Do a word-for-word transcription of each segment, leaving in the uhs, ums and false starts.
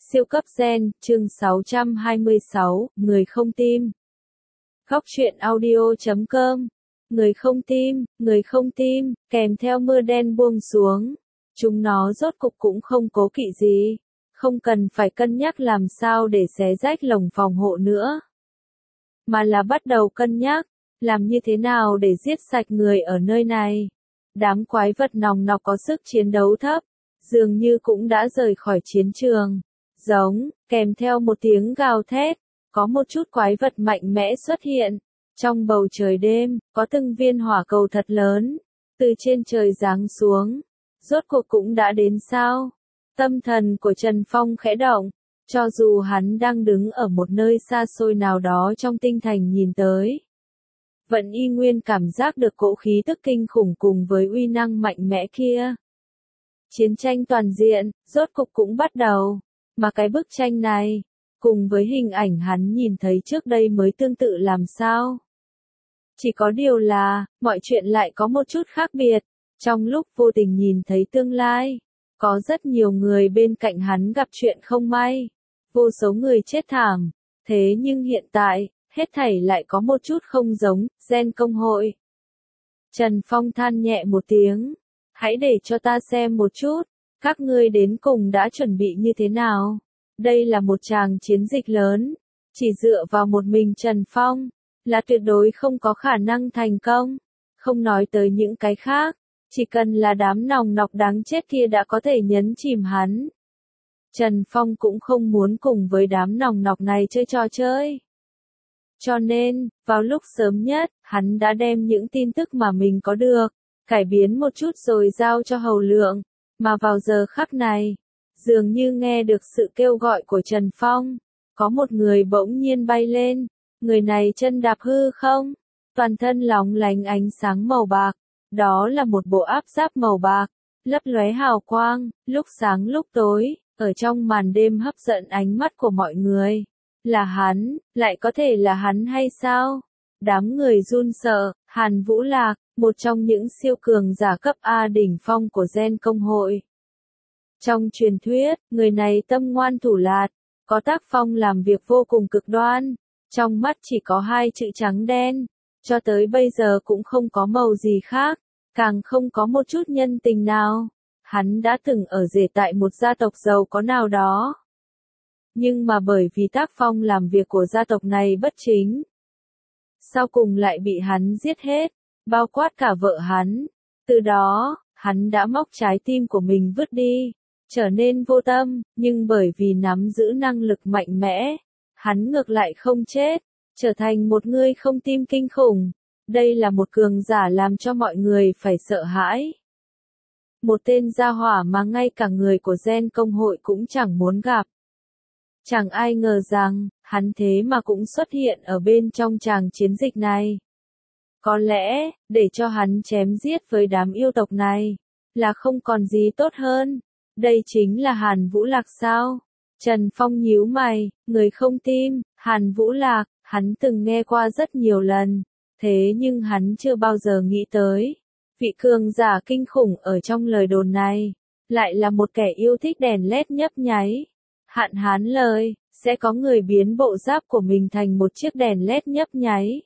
Siêu cấp gen, chương sáu trăm hai mươi sáu, người không tim. Góc truyện audio chấm com. Người không tim, người không tim, kèm theo mưa đen buông xuống. Chúng nó rốt cục cũng không cố kỵ gì. Không cần phải cân nhắc làm sao để xé rách lồng phòng hộ nữa. Mà là bắt đầu cân nhắc, làm như thế nào để giết sạch người ở nơi này. Đám quái vật nòng nọc có sức chiến đấu thấp, dường như cũng đã rời khỏi chiến trường. Giống, kèm theo một tiếng gào thét, có một chút quái vật mạnh mẽ xuất hiện. Trong bầu trời đêm, có từng viên hỏa cầu thật lớn, từ trên trời giáng xuống. Rốt cuộc cũng đã đến sao? Tâm thần của Trần Phong khẽ động, cho dù hắn đang đứng ở một nơi xa xôi nào đó trong tinh thành nhìn tới. Vẫn y nguyên cảm giác được cỗ khí tức kinh khủng cùng với uy năng mạnh mẽ kia. Chiến tranh toàn diện, rốt cục cũng bắt đầu. Mà cái bức tranh này, cùng với hình ảnh hắn nhìn thấy trước đây mới tương tự làm sao. Chỉ có điều là, mọi chuyện lại có một chút khác biệt. Trong lúc vô tình nhìn thấy tương lai, có rất nhiều người bên cạnh hắn gặp chuyện không may. Vô số người chết thảm. Thế nhưng hiện tại, hết thảy lại có một chút không giống, gen công hội. Trần Phong than nhẹ một tiếng. Hãy để cho ta xem một chút. Các ngươi đến cùng đã chuẩn bị như thế nào? Đây là một tràng chiến dịch lớn. Chỉ dựa vào một mình Trần Phong, là tuyệt đối không có khả năng thành công. Không nói tới những cái khác, chỉ cần là đám nòng nọc đáng chết kia đã có thể nhấn chìm hắn. Trần Phong cũng không muốn cùng với đám nòng nọc này chơi trò chơi. Cho nên, vào lúc sớm nhất, hắn đã đem những tin tức mà mình có được, cải biến một chút rồi giao cho Hầu Lượng. Mà vào giờ khắc này, dường như nghe được sự kêu gọi của Trần Phong, có một người bỗng nhiên bay lên, người này chân đạp hư không, toàn thân lóng lánh ánh sáng màu bạc, đó là một bộ áp giáp màu bạc, lấp lóe hào quang, lúc sáng lúc tối, ở trong màn đêm hấp dẫn ánh mắt của mọi người. Là hắn, lại có thể là hắn hay sao? Đám người run sợ. Hàn Vũ Lạc, một trong những siêu cường giả cấp A đỉnh phong của gen công hội. Trong truyền thuyết, người này tâm ngoan thủ lạt, có tác phong làm việc vô cùng cực đoan, trong mắt chỉ có hai chữ trắng đen, cho tới bây giờ cũng không có màu gì khác, càng không có một chút nhân tình nào. Hắn đã từng ở rể tại một gia tộc giàu có nào đó. Nhưng mà bởi vì tác phong làm việc của gia tộc này bất chính, sau cùng lại bị hắn giết hết, bao quát cả vợ hắn. Từ đó, hắn đã móc trái tim của mình vứt đi, trở nên vô tâm, nhưng bởi vì nắm giữ năng lực mạnh mẽ, hắn ngược lại không chết, trở thành một người không tim kinh khủng. Đây là một cường giả làm cho mọi người phải sợ hãi. Một tên gia hỏa mà ngay cả người của gen công hội cũng chẳng muốn gặp. Chẳng ai ngờ rằng, hắn thế mà cũng xuất hiện ở bên trong tràng chiến dịch này. Có lẽ, để cho hắn chém giết với đám yêu tộc này, là không còn gì tốt hơn. Đây chính là Hàn Vũ Lạc sao? Trần Phong nhíu mày, người không tim, Hàn Vũ Lạc, hắn từng nghe qua rất nhiều lần. Thế nhưng hắn chưa bao giờ nghĩ tới. Vị cường giả kinh khủng ở trong lời đồn này, lại là một kẻ yêu thích đèn led nhấp nháy. Hạn hán lời, sẽ có người biến bộ giáp của mình thành một chiếc đèn led nhấp nháy.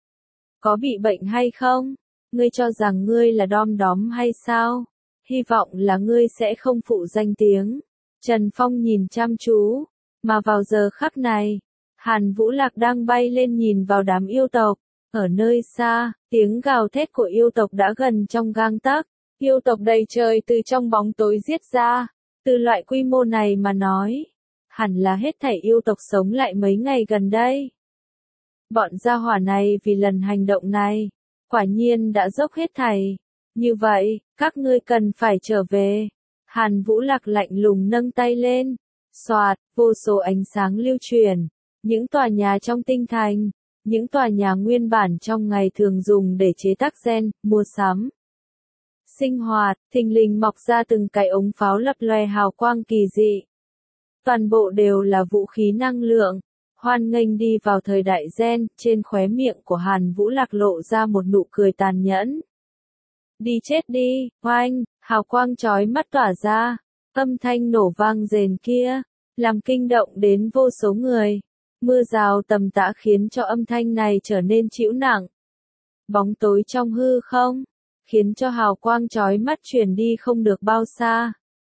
Có bị bệnh hay không? Ngươi cho rằng ngươi là đom đóm hay sao? Hy vọng là ngươi sẽ không phụ danh tiếng. Trần Phong nhìn chăm chú, mà vào giờ khắc này, Hàn Vũ Lạc đang bay lên nhìn vào đám yêu tộc. Ở nơi xa, tiếng gào thét của yêu tộc đã gần trong gang tấc. Yêu tộc đầy trời từ trong bóng tối giết ra. Từ loại quy mô này mà nói, hẳn là hết thảy yêu tộc sống lại mấy ngày gần đây. Bọn gia hỏa này vì lần hành động này, quả nhiên đã dốc hết thảy. Như vậy, các ngươi cần phải trở về. Hàn Vũ Lạc lạnh lùng nâng tay lên. Xoạt, vô số ánh sáng lưu truyền. Những tòa nhà trong tinh thành, những tòa nhà nguyên bản trong ngày thường dùng để chế tác gen, mua sắm, sinh hoạt, thình lình mọc ra từng cái ống pháo lập lòe hào quang kỳ dị. Toàn bộ đều là vũ khí năng lượng. Hoan nghênh đi vào thời đại gen, trên khóe miệng của Hàn Vũ Lạc lộ ra một nụ cười tàn nhẫn. Đi chết đi, oanh, hào quang chói mắt tỏa ra, âm thanh nổ vang rền kia, làm kinh động đến vô số người. Mưa rào tầm tã khiến cho âm thanh này trở nên trĩu nặng. Bóng tối trong hư không, khiến cho hào quang chói mắt truyền đi không được bao xa.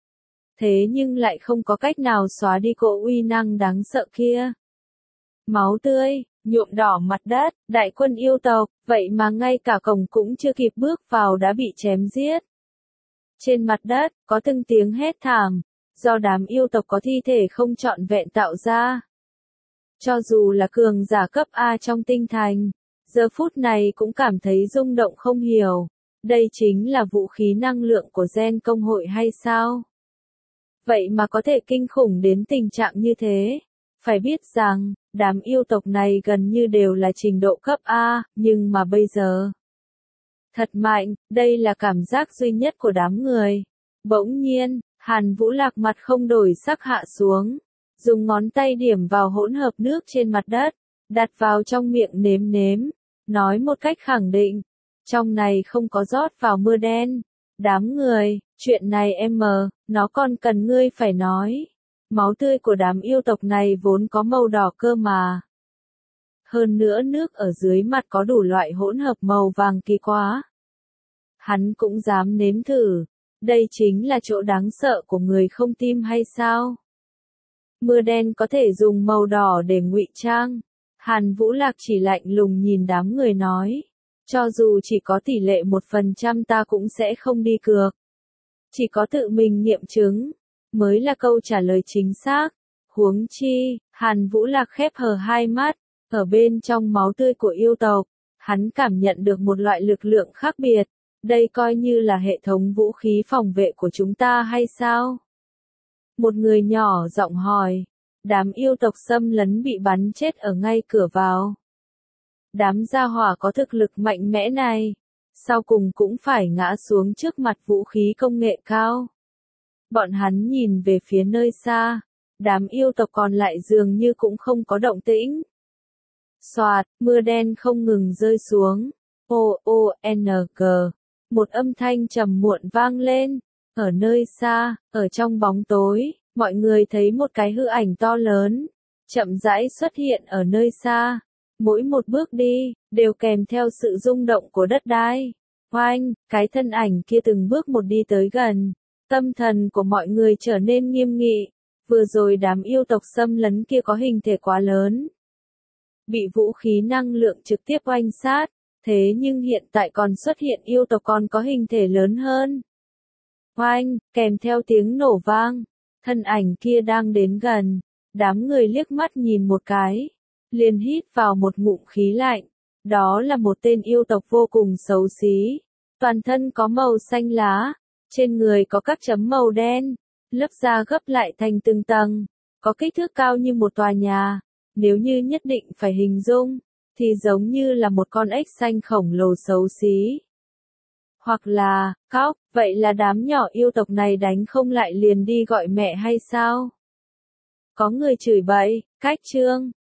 Thế nhưng lại không có cách nào xóa đi cỗ uy năng đáng sợ kia. Máu tươi, nhuộm đỏ mặt đất, đại quân yêu tộc, vậy mà ngay cả cổng cũng chưa kịp bước vào đã bị chém giết. Trên mặt đất, có từng tiếng hét thảm, do đám yêu tộc có thi thể không trọn vẹn tạo ra. Cho dù là cường giả cấp A trong tinh thành, giờ phút này cũng cảm thấy rung động không hiểu. Đây chính là vũ khí năng lượng của gen công hội hay sao? Vậy mà có thể kinh khủng đến tình trạng như thế. Phải biết rằng, đám yêu tộc này gần như đều là trình độ cấp A, nhưng mà bây giờ... Thật mạnh, đây là cảm giác duy nhất của đám người. Bỗng nhiên, Hàn Vũ Lạc mặt không đổi sắc hạ xuống, dùng ngón tay điểm vào hỗn hợp nước trên mặt đất, đặt vào trong miệng nếm nếm, nói một cách khẳng định, trong này không có rót vào mưa đen. Đám người, chuyện này em mờ, nó còn cần ngươi phải nói. Máu tươi của đám yêu tộc này vốn có màu đỏ cơ mà. Hơn nữa nước ở dưới mặt có đủ loại hỗn hợp màu vàng kỳ quá. Hắn cũng dám nếm thử. Đây chính là chỗ đáng sợ của người không tim hay sao? Mưa đen có thể dùng màu đỏ để ngụy trang. Hàn Vũ Lạc chỉ lạnh lùng nhìn đám người nói. Cho dù chỉ có tỷ lệ một phần trăm ta cũng sẽ không đi cược. Chỉ có tự mình nghiệm chứng, mới là câu trả lời chính xác. Huống chi, Hàn Vũ Lạc khép hờ hai mắt, ở bên trong máu tươi của yêu tộc, hắn cảm nhận được một loại lực lượng khác biệt. Đây coi như là hệ thống vũ khí phòng vệ của chúng ta hay sao? Một người nhỏ giọng hỏi. Đám yêu tộc xâm lấn bị bắn chết ở ngay cửa vào. Đám gia hỏa có thực lực mạnh mẽ này, sau cùng cũng phải ngã xuống trước mặt vũ khí công nghệ cao. Bọn hắn nhìn về phía nơi xa, đám yêu tộc còn lại dường như cũng không có động tĩnh. Xoạt, mưa đen không ngừng rơi xuống. O-O-N-G. Một âm thanh trầm muộn vang lên. Ở nơi xa, ở trong bóng tối, mọi người thấy một cái hư ảnh to lớn, chậm rãi xuất hiện ở nơi xa. Mỗi một bước đi, đều kèm theo sự rung động của đất đai. Oanh, cái thân ảnh kia từng bước một đi tới gần. Tâm thần của mọi người trở nên nghiêm nghị. Vừa rồi đám yêu tộc xâm lấn kia có hình thể quá lớn. Bị vũ khí năng lượng trực tiếp oanh sát. Thế nhưng hiện tại còn xuất hiện yêu tộc còn có hình thể lớn hơn. Oanh, kèm theo tiếng nổ vang. Thân ảnh kia đang đến gần. Đám người liếc mắt nhìn một cái. Liền hít vào một ngụm khí lạnh. Đó là một tên yêu tộc vô cùng xấu xí. Toàn thân có màu xanh lá. Trên người có các chấm màu đen. Lớp da gấp lại thành từng tầng. Có kích thước cao như một tòa nhà. Nếu như nhất định phải hình dung, thì giống như là một con ếch xanh khổng lồ xấu xí. Hoặc là, khóc, vậy là đám nhỏ yêu tộc này đánh không lại liền đi gọi mẹ hay sao? Có người chửi bậy, cách chương.